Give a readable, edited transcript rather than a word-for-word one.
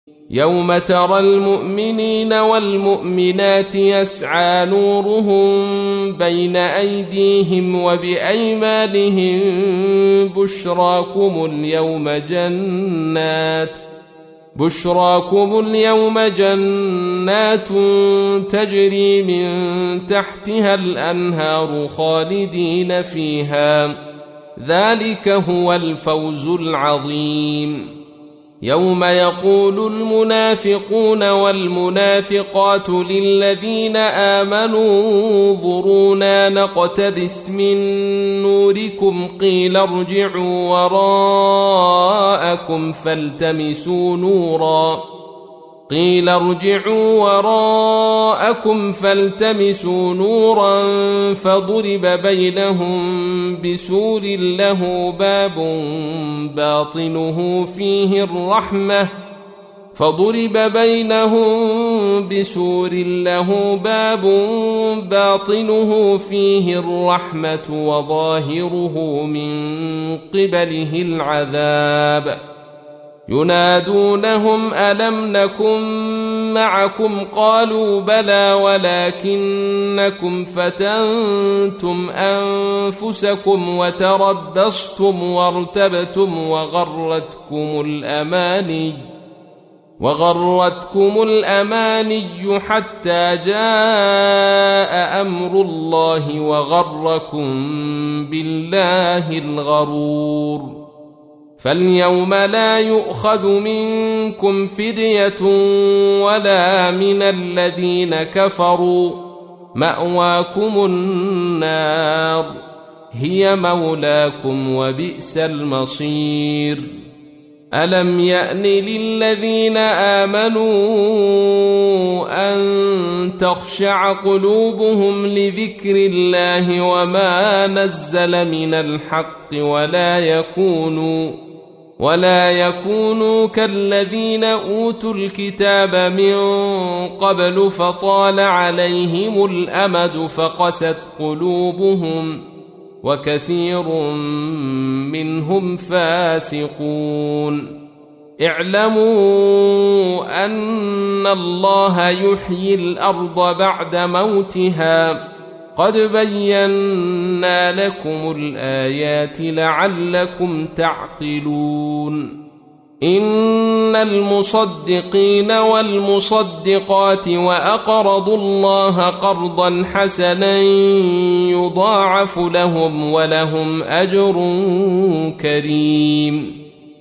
يوم ترى المؤمنين والمؤمنات يسعى نورهم بين أيديهم وبأيمانهم بشراكم اليوم جنات تجري من تحتها الأنهار خالدين فيها، ذلك هو الفوز العظيم. يوم يقول المنافقون والمنافقات للذين آمنوا انظرونا نقتبس من نوركم قيل ارجعوا وراءكم فالتمسوا نورا فضرب بينهم بسور له باب باطنه فيه الرحمة وظاهره من قبله العذاب. ينادونهم ألم نكن معكم قالوا بلى ولكنكم فتنتم أنفسكم وتربصتم وارتبتم وغرتكم الأماني حتى جاء أمر الله وغركم بالله الغرور. فاليوم لا يؤخذ منكم فدية ولا من الذين كفروا، مأواكم النار هي مولاكم وبئس المصير. ألم يأن للذين آمنوا أن تخشع قلوبهم لذكر الله وما نزل من الحق ولا يكونوا كالذين أوتوا الكتاب من قبل فطال عليهم الأمد فقست قلوبهم وكثير منهم فاسقون. اعلموا أن الله يحيي الأرض بعد موتها، قد بينا لكم الآيات لعلكم تعقلون. إن المصدقين والمصدقات وأقرضوا الله قرضا حسنا يضاعف لهم ولهم أجر كريم.